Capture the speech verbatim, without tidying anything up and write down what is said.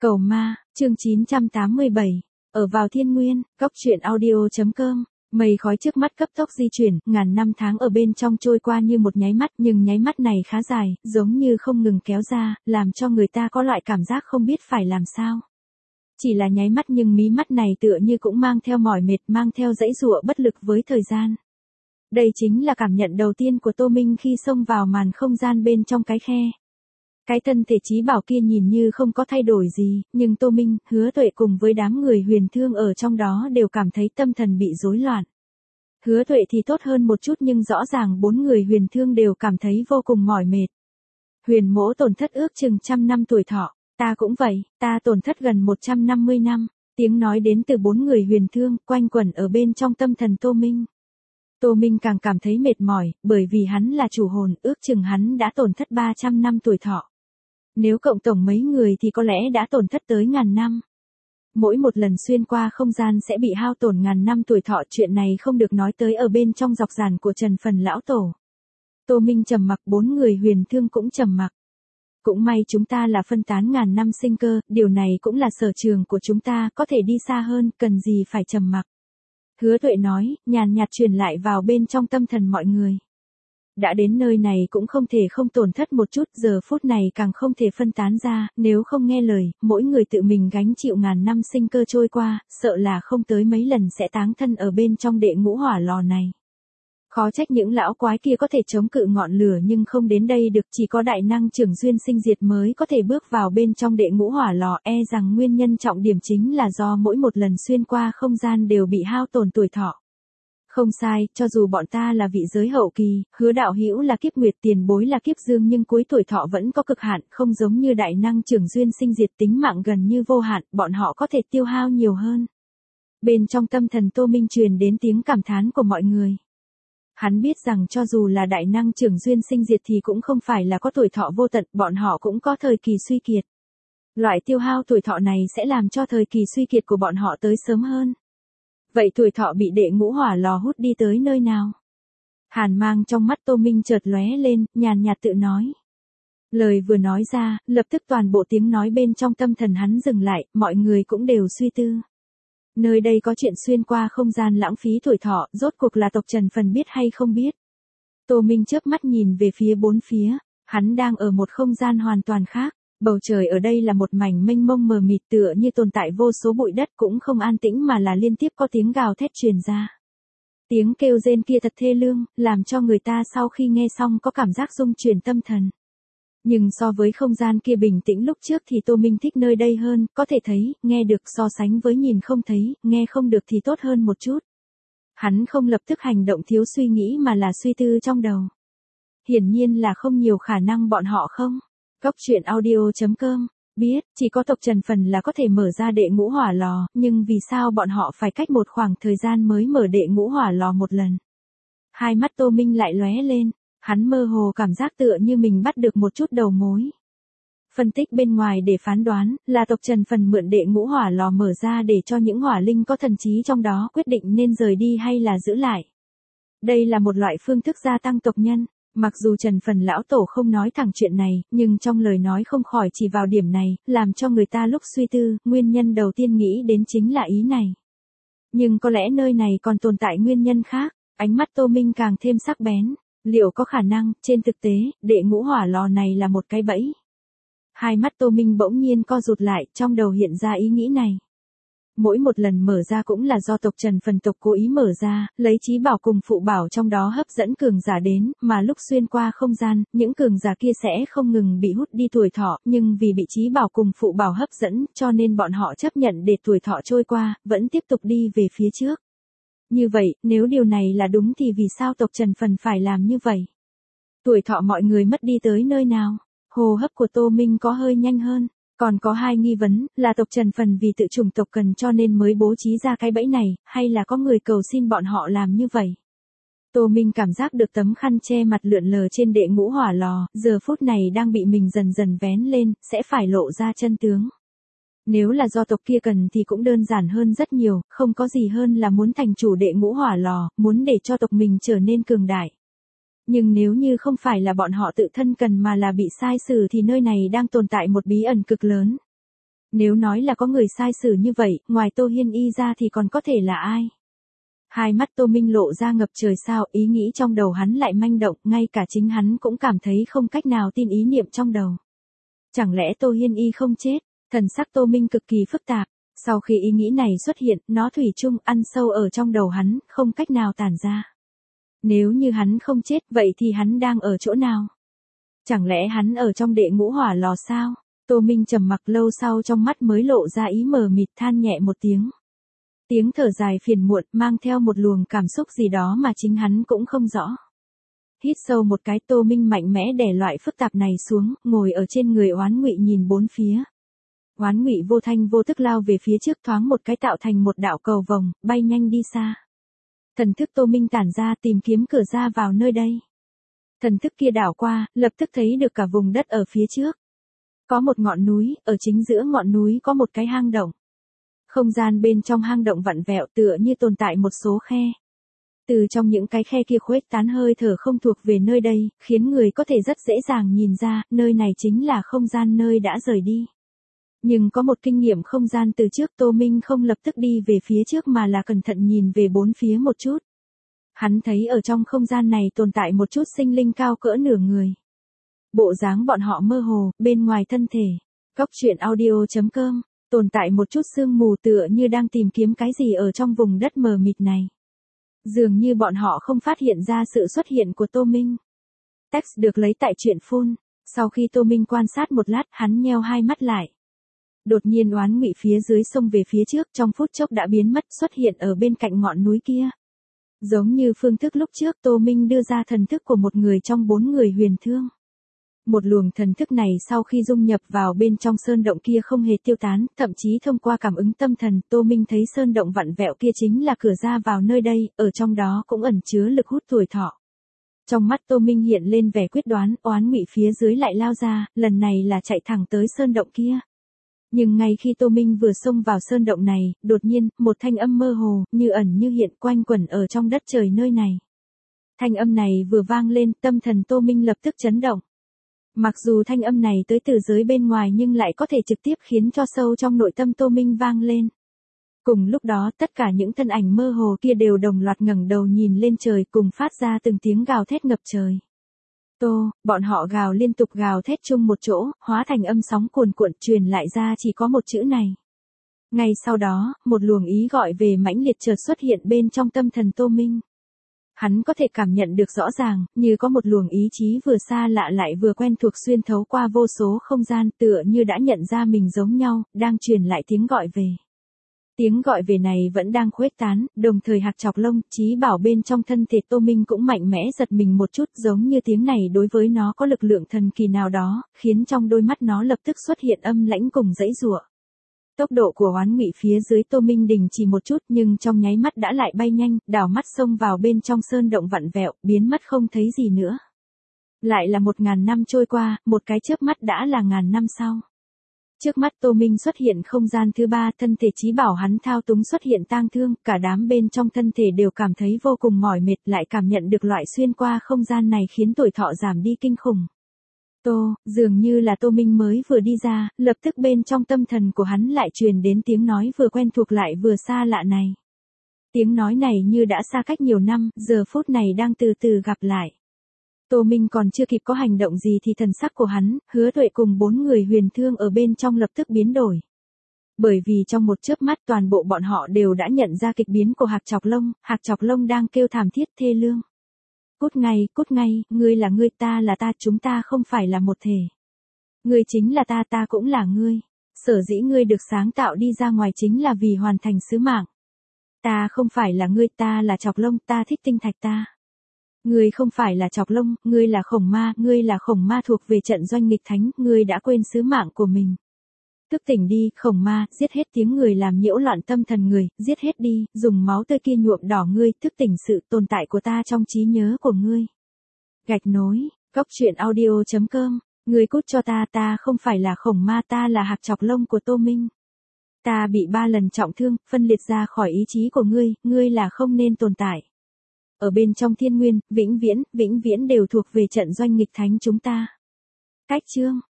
Cầu ma, chương chín trăm tám mươi bảy. Ở vào thiên nguyên, góc truyện audio.com. Mây khói trước mắt cấp tốc di chuyển, ngàn năm tháng ở bên trong trôi qua như một nháy mắt, nhưng nháy mắt này khá dài, giống như không ngừng kéo ra, làm cho người ta có loại cảm giác không biết phải làm sao. Chỉ là nháy mắt nhưng mí mắt này tựa như cũng mang theo mỏi mệt, mang theo dãy dụa bất lực với thời gian. Đây chính là cảm nhận đầu tiên của Tô Minh khi xông vào màn không gian bên trong cái khe. Cái thân thể trí bảo kia nhìn như không có thay đổi gì, nhưng Tô Minh, Hứa Tuệ cùng với đám người huyền thương ở trong đó đều cảm thấy tâm thần bị rối loạn. Hứa Tuệ thì tốt hơn một chút nhưng rõ ràng bốn người huyền thương đều cảm thấy vô cùng mỏi mệt. Huyền mỗ tổn thất ước chừng trăm năm tuổi thọ, ta cũng vậy, ta tổn thất gần một trăm năm mươi năm, tiếng nói đến từ bốn người huyền thương, quanh quẩn ở bên trong tâm thần Tô Minh. Tô Minh càng cảm thấy mệt mỏi, bởi vì hắn là chủ hồn, ước chừng hắn đã tổn thất ba trăm năm tuổi thọ. Nếu cộng tổng mấy người thì có lẽ đã tổn thất tới ngàn năm. Mỗi một lần xuyên qua không gian sẽ bị hao tổn ngàn năm tuổi thọ, chuyện này không được nói tới ở bên trong dọc giản của Trần Phần lão tổ. Tô Minh trầm mặc, bốn người huyền thương cũng trầm mặc. Cũng may chúng ta là phân tán ngàn năm sinh cơ, điều này cũng là sở trường của chúng ta, có thể đi xa hơn, cần gì phải trầm mặc. Hứa Tuệ nói, nhàn nhạt truyền lại vào bên trong tâm thần mọi người. Đã đến nơi này cũng không thể không tổn thất một chút, giờ phút này càng không thể phân tán ra, nếu không nghe lời, mỗi người tự mình gánh chịu ngàn năm sinh cơ trôi qua, sợ là không tới mấy lần sẽ táng thân ở bên trong đệ ngũ hỏa lò này. Khó trách những lão quái kia có thể chống cự ngọn lửa nhưng không đến đây được, chỉ có đại năng trưởng duyên sinh diệt mới có thể bước vào bên trong đệ ngũ hỏa lò, e rằng nguyên nhân trọng điểm chính là do mỗi một lần xuyên qua không gian đều bị hao tổn tuổi thọ. Không sai, cho dù bọn ta là vị giới hậu kỳ, Hứa đạo hữu là kiếp nguyệt, tiền bối là kiếp dương, nhưng cuối tuổi thọ vẫn có cực hạn, không giống như đại năng trưởng duyên sinh diệt tính mạng gần như vô hạn, bọn họ có thể tiêu hao nhiều hơn. Bên trong tâm thần Tô Minh truyền đến tiếng cảm thán của mọi người. Hắn biết rằng cho dù là đại năng trưởng duyên sinh diệt thì cũng không phải là có tuổi thọ vô tận, bọn họ cũng có thời kỳ suy kiệt. Loại tiêu hao tuổi thọ này sẽ làm cho thời kỳ suy kiệt của bọn họ tới sớm hơn. Vậy tuổi thọ bị đệ ngũ hỏa lò hút đi tới nơi nào? Hàn mang trong mắt Tô Minh chợt lóe lên, nhàn nhạt tự nói. Lời vừa nói ra, lập tức toàn bộ tiếng nói bên trong tâm thần hắn dừng lại, mọi người cũng đều suy tư. Nơi đây có chuyện xuyên qua không gian lãng phí tuổi thọ, rốt cuộc là tộc Trần Phần biết hay không biết? Tô Minh chớp mắt nhìn về phía bốn phía, hắn đang ở một không gian hoàn toàn khác. Bầu trời ở đây là một mảnh mênh mông mờ mịt, tựa như tồn tại vô số bụi đất, cũng không an tĩnh mà là liên tiếp có tiếng gào thét truyền ra. Tiếng kêu rên kia thật thê lương, làm cho người ta sau khi nghe xong có cảm giác rung chuyển tâm thần. Nhưng so với không gian kia bình tĩnh lúc trước thì Tô Minh thích nơi đây hơn, có thể thấy, nghe được so sánh với nhìn không thấy, nghe không được thì tốt hơn một chút. Hắn không lập tức hành động thiếu suy nghĩ mà là suy tư trong đầu. Hiển nhiên là không nhiều khả năng bọn họ không. Góc truyện audio.com, biết, chỉ có tộc Trần Phần là có thể mở ra đệ ngũ hỏa lò, nhưng vì sao bọn họ phải cách một khoảng thời gian mới mở đệ ngũ hỏa lò một lần? Hai mắt Tô Minh lại lóe lên, hắn mơ hồ cảm giác tựa như mình bắt được một chút đầu mối. Phân tích bên ngoài để phán đoán, là tộc Trần Phần mượn đệ ngũ hỏa lò mở ra để cho những hỏa linh có thần trí trong đó quyết định nên rời đi hay là giữ lại. Đây là một loại phương thức gia tăng tộc nhân. Mặc dù Trần Phần lão tổ không nói thẳng chuyện này, nhưng trong lời nói không khỏi chỉ vào điểm này, làm cho người ta lúc suy tư, nguyên nhân đầu tiên nghĩ đến chính là ý này. Nhưng có lẽ nơi này còn tồn tại nguyên nhân khác, ánh mắt Tô Minh càng thêm sắc bén. Liệu có khả năng, trên thực tế, đệ ngũ hỏa lò này là một cái bẫy? Hai mắt Tô Minh bỗng nhiên co rụt lại, trong đầu hiện ra ý nghĩ này. Mỗi một lần mở ra cũng là do tộc Trần Phần tộc cố ý mở ra, lấy trí bảo cùng phụ bảo trong đó hấp dẫn cường giả đến, mà lúc xuyên qua không gian, những cường giả kia sẽ không ngừng bị hút đi tuổi thọ, nhưng vì bị trí bảo cùng phụ bảo hấp dẫn, cho nên bọn họ chấp nhận để tuổi thọ trôi qua, vẫn tiếp tục đi về phía trước. Như vậy, nếu điều này là đúng thì vì sao tộc Trần Phần phải làm như vậy? Tuổi thọ mọi người mất đi tới nơi nào? Hô hấp của Tô Minh có hơi nhanh hơn. Còn có hai nghi vấn, là tộc Trần Phần vì tự chủng tộc cần cho nên mới bố trí ra cái bẫy này, hay là có người cầu xin bọn họ làm như vậy? Tô Minh cảm giác được tấm khăn che mặt lượn lờ trên đệ ngũ hỏa lò, giờ phút này đang bị mình dần dần vén lên, sẽ phải lộ ra chân tướng. Nếu là do tộc kia cần thì cũng đơn giản hơn rất nhiều, không có gì hơn là muốn thành chủ đệ ngũ hỏa lò, muốn để cho tộc mình trở nên cường đại. Nhưng nếu như không phải là bọn họ tự thân cần mà là bị sai xử thì nơi này đang tồn tại một bí ẩn cực lớn. Nếu nói là có người sai xử như vậy, ngoài Tô Hiên Y ra thì còn có thể là ai? Hai mắt Tô Minh lộ ra ngập trời sao, ý nghĩ trong đầu hắn lại manh động, ngay cả chính hắn cũng cảm thấy không cách nào tin ý niệm trong đầu. Chẳng lẽ Tô Hiên Y không chết? Thần sắc Tô Minh cực kỳ phức tạp, sau khi ý nghĩ này xuất hiện, nó thủy chung ăn sâu ở trong đầu hắn, không cách nào tản ra. Nếu như hắn không chết, vậy thì hắn đang ở chỗ nào? Chẳng lẽ hắn ở trong đệ ngũ hỏa lò sao? Tô Minh trầm mặc lâu sau trong mắt mới lộ ra ý mờ mịt, than nhẹ một tiếng. Tiếng thở dài phiền muộn mang theo một luồng cảm xúc gì đó mà chính hắn cũng không rõ. Hít sâu một cái, Tô Minh mạnh mẽ đè loại phức tạp này xuống, ngồi ở trên người Oán Ngụy nhìn bốn phía. Oán Ngụy vô thanh vô tức lao về phía trước, thoáng một cái tạo thành một đạo cầu vồng, bay nhanh đi xa. Thần thức Tô Minh tản ra tìm kiếm cửa ra vào nơi đây. Thần thức kia đảo qua, lập tức thấy được cả vùng đất ở phía trước. Có một ngọn núi, ở chính giữa ngọn núi có một cái hang động. Không gian bên trong hang động vặn vẹo tựa như tồn tại một số khe. Từ trong những cái khe kia khuếch tán hơi thở không thuộc về nơi đây, khiến người có thể rất dễ dàng nhìn ra, nơi này chính là không gian nơi đã rời đi. Nhưng có một kinh nghiệm không gian từ trước, Tô Minh không lập tức đi về phía trước mà là cẩn thận nhìn về bốn phía một chút. Hắn thấy ở trong không gian này tồn tại một chút sinh linh cao cỡ nửa người. Bộ dáng bọn họ mơ hồ, bên ngoài thân thể. Góc truyện audio chấm com, tồn tại một chút sương mù tựa như đang tìm kiếm cái gì ở trong vùng đất mờ mịt này. Dường như bọn họ không phát hiện ra sự xuất hiện của Tô Minh. Text được lấy tại truyện phun. Sau khi Tô Minh quan sát một lát, hắn nheo hai mắt lại. Đột nhiên Oán Ngụy phía dưới sông về phía trước, trong phút chốc đã biến mất, xuất hiện ở bên cạnh ngọn núi kia. Giống như phương thức lúc trước, Tô Minh đưa ra thần thức của một người trong bốn người huyền thương. Một luồng thần thức này sau khi dung nhập vào bên trong sơn động kia không hề tiêu tán, thậm chí thông qua cảm ứng tâm thần, Tô Minh thấy sơn động vặn vẹo kia chính là cửa ra vào nơi đây, ở trong đó cũng ẩn chứa lực hút tuổi thọ. Trong mắt Tô Minh hiện lên vẻ quyết đoán, Oán Ngụy phía dưới lại lao ra, lần này là chạy thẳng tới sơn động kia. Nhưng ngay khi Tô Minh vừa xông vào sơn động này, đột nhiên, một thanh âm mơ hồ, như ẩn như hiện quanh quẩn ở trong đất trời nơi này. Thanh âm này vừa vang lên, tâm thần Tô Minh lập tức chấn động. Mặc dù thanh âm này tới từ giới bên ngoài nhưng lại có thể trực tiếp khiến cho sâu trong nội tâm Tô Minh vang lên. Cùng lúc đó tất cả những thân ảnh mơ hồ kia đều đồng loạt ngẩng đầu nhìn lên trời cùng phát ra từng tiếng gào thét ngập trời. Tô, bọn họ gào liên tục gào thét chung một chỗ, hóa thành âm sóng cuồn cuộn truyền lại ra chỉ có một chữ này. Ngay sau đó, một luồng ý gọi về mãnh liệt chợt xuất hiện bên trong tâm thần Tô Minh. Hắn có thể cảm nhận được rõ ràng, như có một luồng ý chí vừa xa lạ lại vừa quen thuộc xuyên thấu qua vô số không gian tựa như đã nhận ra mình giống nhau, đang truyền lại tiếng gọi về. Tiếng gọi về này vẫn đang khuếch tán, đồng thời Hạc Chọc Lông, Chí Bảo bên trong thân thể Tô Minh cũng mạnh mẽ giật mình một chút, giống như tiếng này đối với nó có lực lượng thần kỳ nào đó, khiến trong đôi mắt nó lập tức xuất hiện âm lãnh cùng dãy giụa. Tốc độ của Oán Ngụy phía dưới Tô Minh đình chỉ một chút nhưng trong nháy mắt đã lại bay nhanh, đảo mắt xông vào bên trong sơn động vặn vẹo, biến mất không thấy gì nữa. Lại là một ngàn năm trôi qua, một cái chớp mắt đã là ngàn năm sau. Trước mắt Tô Minh xuất hiện không gian thứ ba, thân thể Chí Bảo hắn thao túng xuất hiện tang thương, cả đám bên trong thân thể đều cảm thấy vô cùng mỏi mệt, lại cảm nhận được loại xuyên qua không gian này khiến tuổi thọ giảm đi kinh khủng. Tô, dường như là Tô Minh mới vừa đi ra, lập tức bên trong tâm thần của hắn lại truyền đến tiếng nói vừa quen thuộc lại vừa xa lạ này. Tiếng nói này như đã xa cách nhiều năm, giờ phút này đang từ từ gặp lại. Tô Minh còn chưa kịp có hành động gì thì thần sắc của hắn, Hứa Tuệ cùng bốn người huyền thương ở bên trong lập tức biến đổi. Bởi vì trong một chớp mắt toàn bộ bọn họ đều đã nhận ra kịch biến của Hạc Chọc Lông, Hạc Chọc Lông đang kêu thảm thiết thê lương. Cút ngay, cút ngay, ngươi là ngươi, ta là ta, chúng ta không phải là một thể. Ngươi chính là ta, ta cũng là ngươi. Sở dĩ ngươi được sáng tạo đi ra ngoài chính là vì hoàn thành sứ mạng. Ta không phải là ngươi, ta là Chọc Lông, ta thích tinh thạch ta. Ngươi không phải là Chọc Lông, ngươi là Khổng Ma, ngươi là Khổng Ma thuộc về trận doanh nghịch thánh, ngươi đã quên sứ mạng của mình. Thức tỉnh đi, Khổng Ma, giết hết tiếng người làm nhiễu loạn tâm thần người, giết hết đi, dùng máu tươi kia nhuộm đỏ ngươi, thức tỉnh sự tồn tại của ta trong trí nhớ của ngươi. Gạch nối, góc truyện audio chấm com, ngươi cút cho ta, ta không phải là Khổng Ma, ta là Hạc Chọc Lông của Tô Minh. Ta bị ba lần trọng thương, phân liệt ra khỏi ý chí của ngươi, ngươi là không nên tồn tại. Ở bên trong thiên nguyên, vĩnh viễn, vĩnh viễn đều thuộc về trận doanh nghịch thánh chúng ta. Cách chương